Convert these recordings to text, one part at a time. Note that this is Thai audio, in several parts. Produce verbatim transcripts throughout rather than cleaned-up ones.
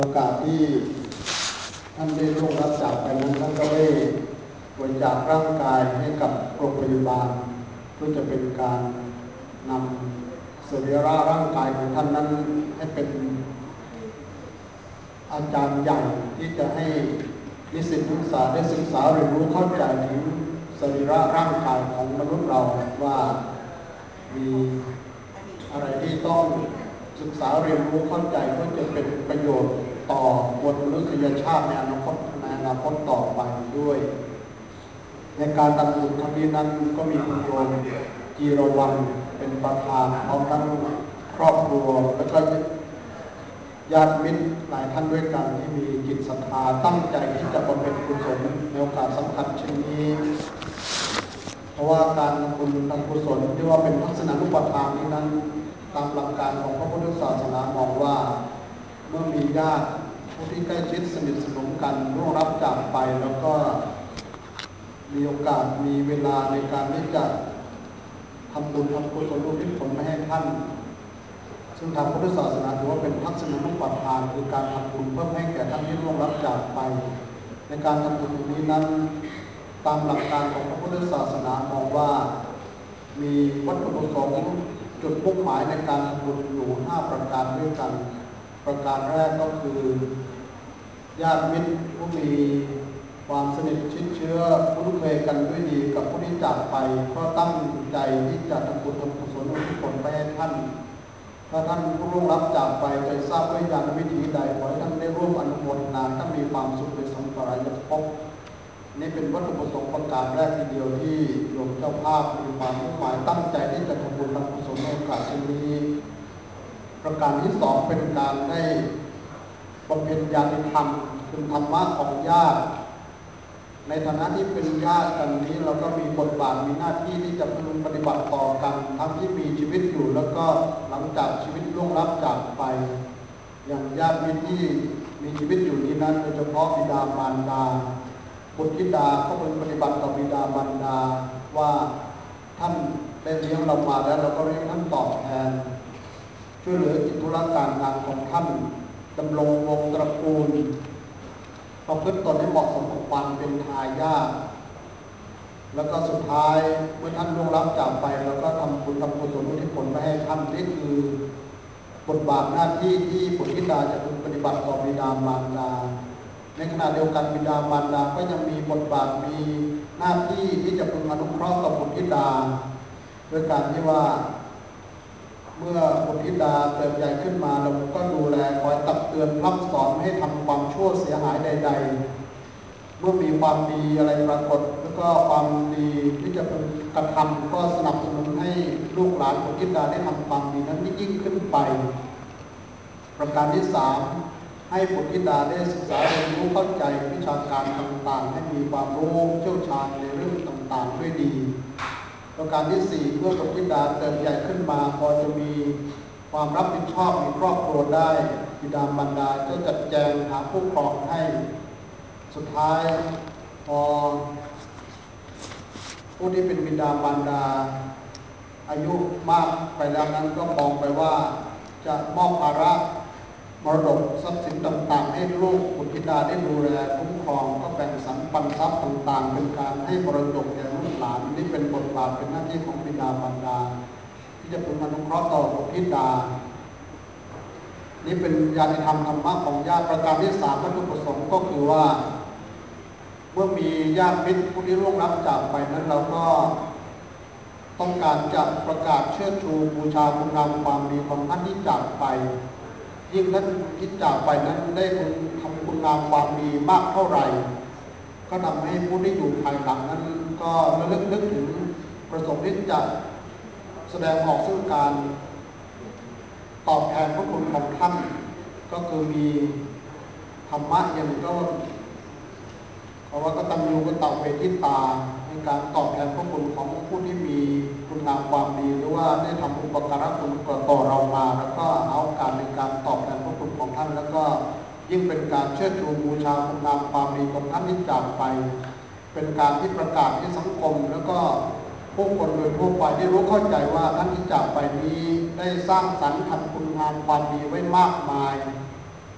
โอกาสที่ท่านได้ร่วงรับจากไปนั้นท่านก็ได้บริจาคร่างกายให้กับโรงพยาบาลเพื่อจะเป็นการนำสรีระร่างกายของท่านนั้นให้เป็นอาจารย์ใหญ่ที่จะให้นิสิตนักศึกษาได้ศึกษาเรียนรู้เข้าใจถึงสรีระร่างกายของมนุษย์เราว่ามีอะไรที่ต้องศึกษาเรียนรู้เข้าใจเพื่อจะเป็นประโยชน์ต่อมวลมนุษยชาติในอนาคตในอนาคตต่อไปด้วยในการทำบุญครั้งนี้นั้นก็มีคุณโยมจีรวรรณเป็นประธานพร้อมทั้งครอบครัวและก็ญาติมิตรหลายท่านด้วยกันที่มีจิตศรัทธาตั้งใจที่จะบำเพ็ญกุศลในโอกาสสำคัญเช่นนี้เพราะว่าการทำบุญทำกุศลที่ว่าเป็นทักษณะนุปทานนี้นั้นตามหลักการของพระพุทธศาสนามองว่าเมื่อมีญาติผู้ที่ใกล้ชิดสนิทสนมกันร่วงรับจากไปแล้วก็มีโอกาสมีเวลาในการที่จะทำบุญทำกุศลอุทิศผลให้ท่านซึ่งทางพุทธศาสนาถือว่าเป็นทักษณะนุปทานคือการทำบุญเพื่อให้แก่ท่านที่ร่วงรับจากไปในการทำบุญนี้นั้นตามหลักการของพระพุทธศาสนามองว่ามีวัตถุประสงค์จุดมุ่งหมายในการทำบุญอยู่ห้าประการด้วยกันประการแรกก็คือญาติมิตรผู้มีความสนิทชิดเชื้อคุ้นเคยกันด้วยดีกับผู้ที่จากไปก็ตั้งใจที่จะทำบุญทำกุศลอุทิศผลไปให้ท่านถ้าท่านผู้ร่วงรับจากไปจะทราบด้วยญาณวิถีใดขอให้ท่านได้ร่วมอนุโมทนาท่านมีความสุขในสัมปรายภพนี่เป็นวัตถุประสงค์ประการแรกทีเดียวที่โยมเจ้าภาพมีความมุ่งหมายตั้งใจที่จะทำบุญทำกุศลในโอกาสเช่นนี้ประการที่สองเป็นการได้บำเพ็ญญาณธรรมคือธรรมะของญาติในฐานะที่เป็นญาติกันนี้เราก็มีบทบาทมีหน้าที่ที่จะพึงปฏิบัติต่อกันทั้งที่มีชีวิตอยู่แล้วก็หลังจากชีวิตล่วงลับจากไปอย่างญาติมิตรที่มีชีวิตอยู่นี้นั้นโดยเฉพาะบิดามารดาบุตรธิดาก็พึงปฏิบัติต่อบิดามารดาว่าท่านได้เลี้ยงเรามาแล้วเราก็เลี้ยงท่านตอบแทนช่วยเหลือกิจธุระการงานของท่านดำรงวงตระกูลประพฤติตนให้เหมาะสมกับความเป็นทายาทแล้วก็สุดท้ายเมื่อท่านล่วงลับจากไปเราก็ทำบุญทำกุศลอุทิศผลไปให้ท่านนี่คือบทบาทหน้าที่ที่บุตรธิดาจะพึงปฏิบัติต่อบิดามารดาในขณะเดียวกันบิดามารดาก็ยังมีบทบาทมีหน้าที่ที่จะพึงอนุเคราะห์กับบุตรธิดาโดยการที่ว่าเมื่อบุตรธิดาเติบใหญ่ขึ้นมาเราก็ดูแลคอยตักเตือนพร่ำสอนให้ทำความชั่วเสียหายใดๆเมื่อมีความดีอะไรปรากฏแล้วก็ความดีที่จะเป็นกระทำก็สนับสนุนให้ลูกหลานบุตรธิดาได้ทำความดีนั้นยิ่งขึ้นไปประการที่สามให้บุตรธิดาได้ศึกษาเรียนรู้เข้าใจวิชาการต่างๆให้มีความรู้เชี่ยวชาญในเรื่องต่างๆด้วยดีประการที่สี่เมื่อบุตรธิดาเติบใหญ่ขึ้นมาพอจะมีความรับผิดชอบมีครอบครัวได้บิดามารดาก็จัดแจงหาผู้ครองให้สุดท้ายพอผู้ที่เป็นบิดามารดาอายุมากไปแล้วนั้นก็มองไปว่าจะมอบภาระมรดกทรัพย์สินต่างๆให้ลูกบุตรธิดาได้ดูแลคุ้มครองก็แบ่งสรรปันทรัพย์ต่างๆเป็นการให้มรดกแก่ลูกหลานนี่เป็นบทบาทเป็นหน้าที่ของบิดามารดาที่จะเป็นอนุเคราะห์ต่อบุตรธิดานี่เป็นญาณธรรมธรรมะของญาติประการที่สามวัตถุประสงค์ก็คือว่าเมื่อมีญาติมิตรผู้ที่ร่วงรับจากไปนั้นเราก็ต้องการจะประกาศเชิดชูบูชาคุณงามความดีของท่านที่จากไปยิ่งท่านที่จากไปนั้นได้ทำคุณงามความดีมากเท่าไหร่ก็ทำให้ผู้ที่อยู่ภายหลังนั้นก็ระลึกนึกถึงประสงค์ที่จะแสดงออกซึ่งการตอบแทนพระคุณของท่านก็คือมีธรรมะอย่างก็เพราะว่ากตัญญูกตเวทิตาในการตอบแทนพระคุณของผู้ที่มีคุณงามความดีหรือว่าได้ทำอุปการะคุณต่อเรามาแล้วก็เอาการในการตอบแทนพระคุณของท่านแล้วก็ยิ่งเป็นการเชิดชูบูชาคุณงามความดีของท่านที่จากไปเป็นการที่ประกาศให้สังคมแล้วก็ผู้คนโดยทั่วไปได้รู้เข้าใจว่าท่านที่จากไปนี้ได้สร้างสรรค์ทำคุณงามความดีไว้มากมาย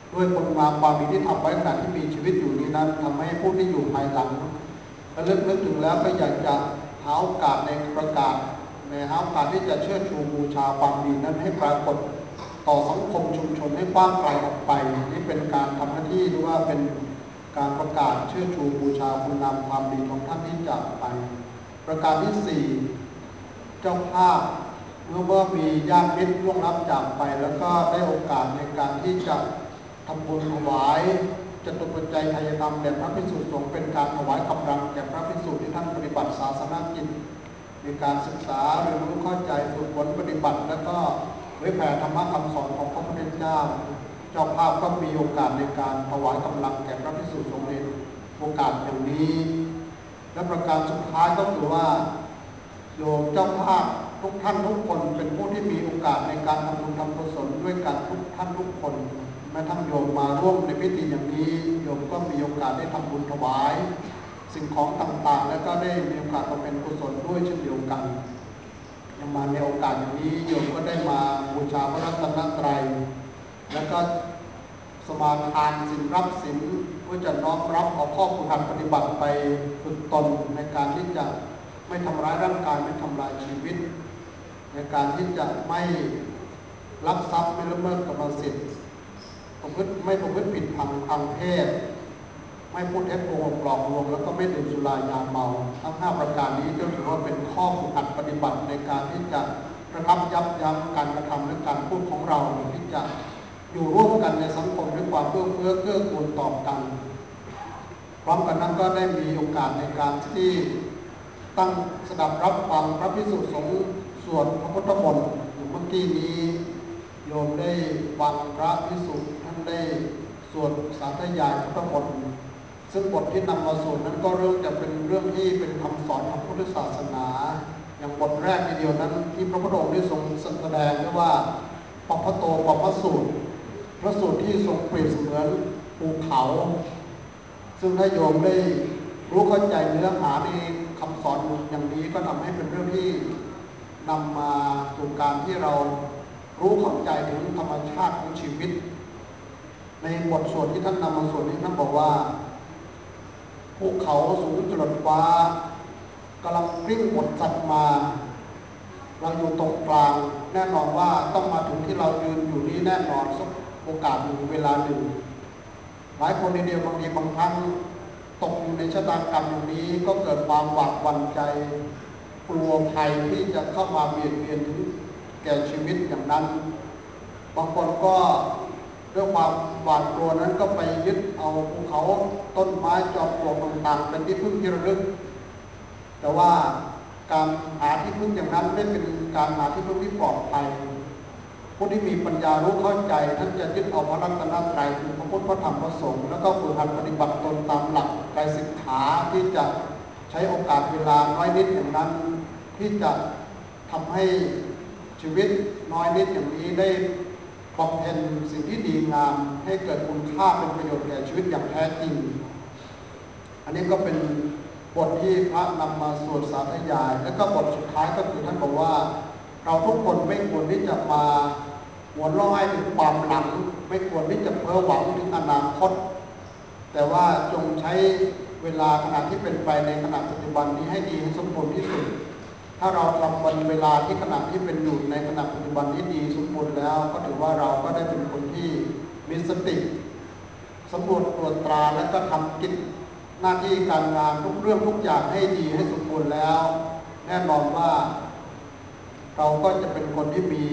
ด้วยคุณงามความดีที่ทำไว้ขณะที่มีชีวิตอยู่นี้นั้นทำให้ผู้ที่อยู่ภายหลังระลึกนึกถึงแล้วก็อยากจะหาโอกาสในประกาศในหาโอกาสที่จะเชิดชูบูชาความดีนั้นให้ปรากฏต่อสังคมชุมชนให้กว้างไกลออกไปนี่เป็นการทำหน้าที่หรือว่าเป็นการประกาศเชิดชูบูชาคุณงามความดีของท่านที่จากไปประการที่สี่เจ้าภาพเมื่อเมื่อมีญาติมิตรล่วงลับจากไปแล้วก็ได้โอกาสในการที่จะทำบุญถวายจตุปัจจัยทายธรรมแด่พระภิกษุสงฆ์เป็นการถวายกำลังแก่พระภิกษุที่ท่านปฏิบัติศาสนกิจมีการศึกษาเรียนรู้เข้าใจฝึกฝนปฏิบัติแล้วก็เผยแผ่ธรรมะคำสอนของพระพุทธเจ้าเจ้าภาพก็มีโอกาสในการถวายกำลังแก่พระภิกษุสงฆ์ในโอกาสอย่างนี้และประการสุดท้ายก็คือว่าโยมเจ้าภาพทุกท่านทุกคนเป็นผู้ที่มีโอกาสในการทำบุญทำกุศลด้วยกันทุกท่านทุกคนแม้ทั้งโยมมาร่วมในพิธีอย่างนี้โยมก็มีโอกาสได้ทำบุญถวายสิ่งของต่างๆและก็ได้มีโอกาสมาเป็นกุศลด้วยเช่นเดียวกันยังมาในโอกาสอย่างนี้โยมก็ได้มาบูชาพระรัตนตรัยแล้วก็สมาทานศีลรับศีลเพื่อจะน้อมรับเอาข้อปฏิบัติปฏิบัติไปฝึกตนในการที่จะไม่ทำร้ายร่างกายไม่ทำลายชีวิตในการที่จะไม่ลักทรัพย์ไม่ละเมิดกรรมสิทธิ์ประพฤติไม่ประพฤติผิดทางทางเพศไม่พูดเท็จโกหกหลอกลวงแล้วก็ไม่ดื่มสุรายาเมาทั้งห้าประการนี้ก็ถือว่าเป็นข้อฝึกหัดปฏิบัติในการที่จะระงับยับยั้งการกระทำและการพูดของเราที่จะอยู่ร่วมกันในสังคมด้วยความเพื่อเฟื้อเกื้อกูลต่อกันพร้อมกันนั้นก็ได้มีโอกาสในการที่ตั้งสดับรับฟังพระภิกษุสงฆ์สวดพระพุทธมนต์เมื่อกี้นี้โยมได้ฟังพระภิกษุท่านได้สวดสาธยายพระพุทธมนต์ซึ่งบทที่นำมาสวดนั้นก็เริ่มจะเป็นเรื่องที่เป็นคำสอนของพุทธศาสนาอย่างบทแรกทีเดียวนั้นที่พระพุทธองค์ได้ทรงแสดงไว้ว่าปปโตปปสูตรพระสูตรที่ทรงเปรียบเสมือนภูเขาซึ่งถ้าโยมได้รู้เข้าใจเนื้อหาในคำสอนอย่างนี้ก็ทำให้เป็นเรื่องที่นำมาสู่การที่เรารู้เข้าใจถึงธรรมชาติของชีวิตในบทสวดที่ท่านนำมาสวดนี้ท่านบอกว่าภูเขาสูงจรดฟ้ากำลังกลิ้งหมดสัตว์มาเราอยู่ตรงกลางแน่นอนว่าต้องมาถึงที่เรายืนอยู่นี้แน่นอนสักโอกาสหนึ่งเวลาหนึ่งหลายคนในเดียวบางทีบางครั้งตกอยู่ในชะตากรรมอย่างนี้ก็เกิดความหวาดหวั่นใจกลัวภัยที่จะเข้ามาเบียดเบียนถึงแก่ชีวิตอย่างนั้นบางคนก็ด้วยความหวาดกลัวนั้นก็ไปยึดเอาภูเขาต้นไม้จอมปลวกต่างๆเป็นที่พึ่งที่ระลึกแต่ว่าการหาที่พึ่งอย่างนั้นไม่เป็นการหาที่พึ่งที่ปลอดภัยผู้ที่มีปัญญารู้เข้าใจท่านจะยึดเอาพระรัตนตรัยคือพระพุทธพระธรรมพระสงฆ์แล้วก็ฝึกหัดปฏิบัติตนตามหลักไตรสิกขาที่จะใช้โอกาสเวลาน้อยนิดอย่างนั้นที่จะทำให้ชีวิตน้อยนิดอย่างนี้ได้บำเพ็ญสิ่งที่ดีงามให้เกิดคุณค่าเป็นประโยชน์แก่ชีวิตอย่างแท้จริงอันนี้ก็เป็นบทที่พระนำมาสวดสาธยายแล้วก็บทสุดท้ายก็คือท่านบอกว่าเราทุกคนไม่ควรที่จะมาหัวเราะให้ถึงความหลังไม่ควรที่จะเพ้อหวังถึงอนาคตแต่ว่าจงใช้เวลาขณะที่เป็นไปในขณะปัจจุบันนี้ให้ดีให้สมบูรณ์ที่สุดถ้าเราทำวันเวลาที่ขณะที่เป็นอยู่ในขณะปัจจุบันนี้ดีสมบูรณ์แล้วก็ถือว่าเราก็ได้เป็นคนที่มีสติสำรวจตรวจตราและก็ทำกิจหน้าที่การงานทุกเรื่องทุกอย่างให้ดีให้สมบูรณ์แล้วแน่นอนว่าเราก็จะเป็นคนที่มี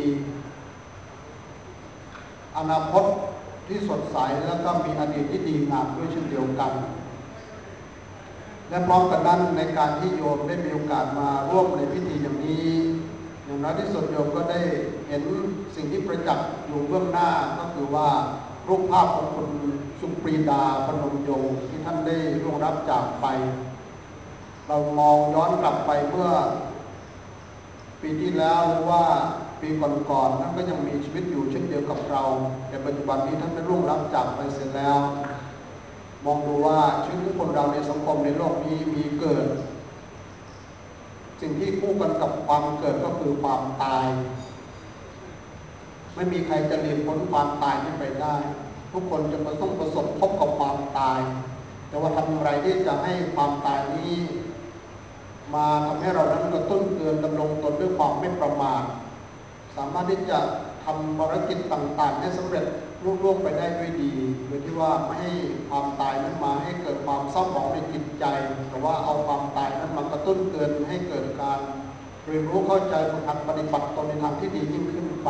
อนาคตที่สดใสแล้วก็มีอดีตที่ดีงามด้วยเช่นเดียวกันและพร้อมกันนั้นในการที่โยมได้มีโอกาสมาร่วมในพิธีอย่างนี้อย่างน้อยที่สุดโยมก็ได้เห็นสิ่งที่ประจักษ์อยู่เบื้องหน้าก็คือว่ารูปภาพของคุณสุปรีดาพนมยงค์ที่ท่านได้ร่วงรับจากไปเรามองย้อนกลับไปเมื่อปีที่แล้วหรือว่าปีก่อนๆท่านก็ยังมีชีวิตอยู่เช่นเดียวกับเราแต่ปัจจุบันนี้ท่านได้ร่วงรับจากไปเสร็จแล้วมองดูว่าชีวิตของคนเราในสังคมในโลกนี้มีเกิดสิ่งที่คู่กันกับความเกิดก็คือความตายไม่มีใครจะหลีกพ้นความตายนี้ไปได้ทุกคนจะมาต้องประสบพบกับความตายแต่ว่าทำอย่างไรที่จะให้ความตายนี้มาทำให้เรานั้นกระตุ้นเตือนดำรงตนด้วยความไม่ประมาทสามารถที่จะทำภารกิจต่างๆให้สำเร็จรุ่งเรืองไปได้ด้วยดีโดยที่ว่าไม่ให้ความตายนั้นมาให้เกิดความเศร้าหมองในจิตใจแต่ว่าเอาความตายนั้นมากระตุ้นเตือนให้เกิดการเรียนรู้เข้าใจฝึกหัดปฏิบัติตนในทางที่ดียิ่งขึ้นไป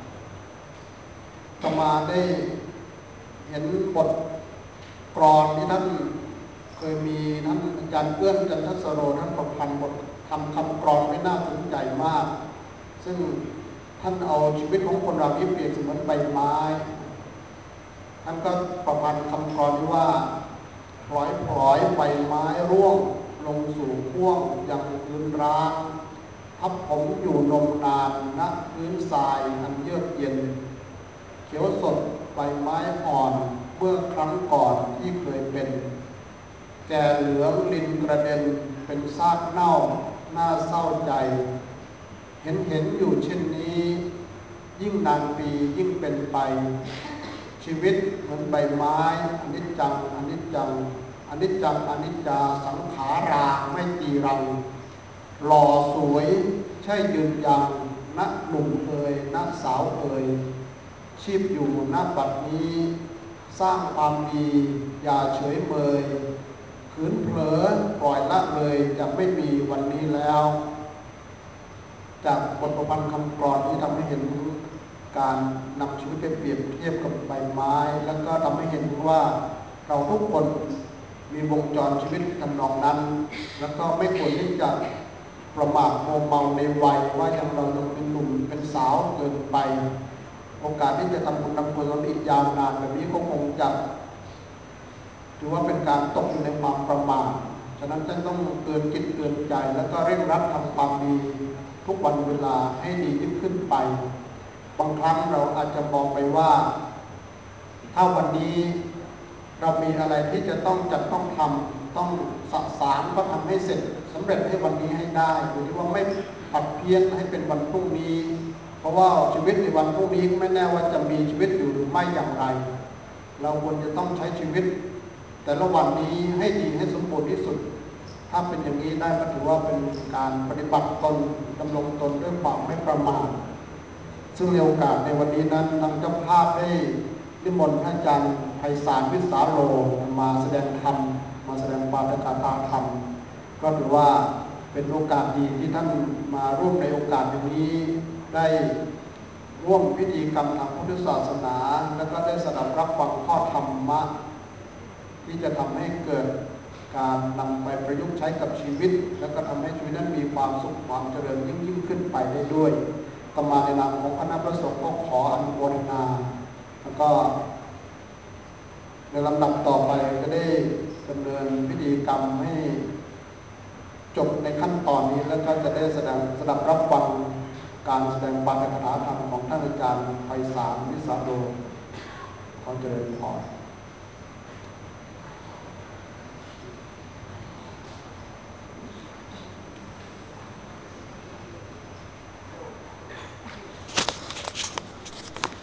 ต่อมาได้เห็นบทกลอนที่ท่านเคยมีท่านอาจารย์เอื้อนจันทสโรท่านประพันธ์บททำคำกลอนไว้น่าสนใจมากซึ่งท่านเอาชีวิตของคนเราที่เปรียบเสมือนใบไม้ท่านก็ประพันธ์คำกลอนที่ว่าปล่อยปล่อยใบไม้ร่วงลงสู่พ่วงยังพื้นร้างทับผมอยู่นมนานณพื้นทรายอันเยือกเย็นเขียวสดใบไม้อ่อนเมื่อครั้งก่อนที่เคยเป็นแก่เหลืองลินกระเด็นเป็นซากเน่าน่าเศร้าใจเห็นเห็นอยู่เช่นนี้ยิ่งนานปียิ่งเป็นไปชีวิตเหมือนใบไม้อนิจจังอนิจจังอนิจจังอนิจจาสังขาราไม่ตีรังหล่อสวยใช่ยืนยังณหนุ่มเอ่ยณสาวเอ่ยชีพอยู่ณบัดนี้สร้างความดีอย่าเฉยเมยขืนเผลอปล่อยละเลยจะไม่มีวันนี้แล้วจากบทประพันธ์คำกลอนที่ทำให้เห็นการนำชีวิตไปเปรียบเทียบกับใบไม้แล้วก็ทำให้เห็นว่าเราทุกคนมีวงจรชีวิตทำนองนั้นแล้วก็ไม่ควรที่จะประมาทโมเมาในวัยว่ายังเรายังเป็นหนุ่มเป็นสาวเกินไปโอกาสที่จะทำบุญทำกุศลอีกยาวนานแบบนี้ก็คงจะถือว่าเป็นการตกอยู่ในความประมาทฉะนั้นท่านต้องเตือนจิตเตือนใจแล้วก็เร่งรัดทำความดีทุกวันเวลาให้ดียิ่งขึ้นไปบางครั้งเราอาจจะมองไปว่าถ้าวันนี้เรามีอะไรที่จะต้องจัดต้องทำต้องสะสางก็ทำให้เสร็จสำเร็จให้วันนี้ให้ได้โดยที่ว่าไม่ปัดเพี้ยนให้เป็นวันพรุ่งนี้เพราะว่าชีวิตในวันพรุ่งนี้ไม่แน่ว่าจะมีชีวิตอยู่หรือไม่อย่างไรเราควรจะต้องใช้ชีวิตแต่ละวันนี้ให้ดีให้สมบูรณ์ที่สุดถ้าเป็นอย่างนี้ได้ก็ถือว่าเป็นการปฏิบัติตนดำรงตนด้วยความไม่ประมาทซึ่งในโอกาสในวันนี้นั้นทางเจ้าภาพได้นิมนต์พระอาจารย์ไพศาลวิสาโรมาแสดงธรรมมาแสดงปาฐกถาธรรมก็ถือว่าเป็นโอกาสดีที่ท่านมาร่วมในโอกาสอย่างนี้ได้ร่วมพิธีกรรมทางพุทธศาสนาแล้วก็ได้สดับรับฟังข้อธรรมะที่จะทำให้เกิดการนำไปประยุกต์ใช้กับชีวิตแล้วก็ทำให้ชีวิตนั้นมีความสุขความเจริญยิ่งยิ่งขึ้นไปได้ด้วยต่อมาในนามของคณะพระสงฆ์ก็ขออนุโมทนาแล้วก็ในลำดับต่อไปก็ได้ดำเนินพิธีกรรมให้จบในขั้นตอนนี้แล้วก็จะได้แสดงสดับรับฟังการแสดงปาฐกถาธรรมของท่านอาจารย์ไพศาลวิสาโรขอเจริญพร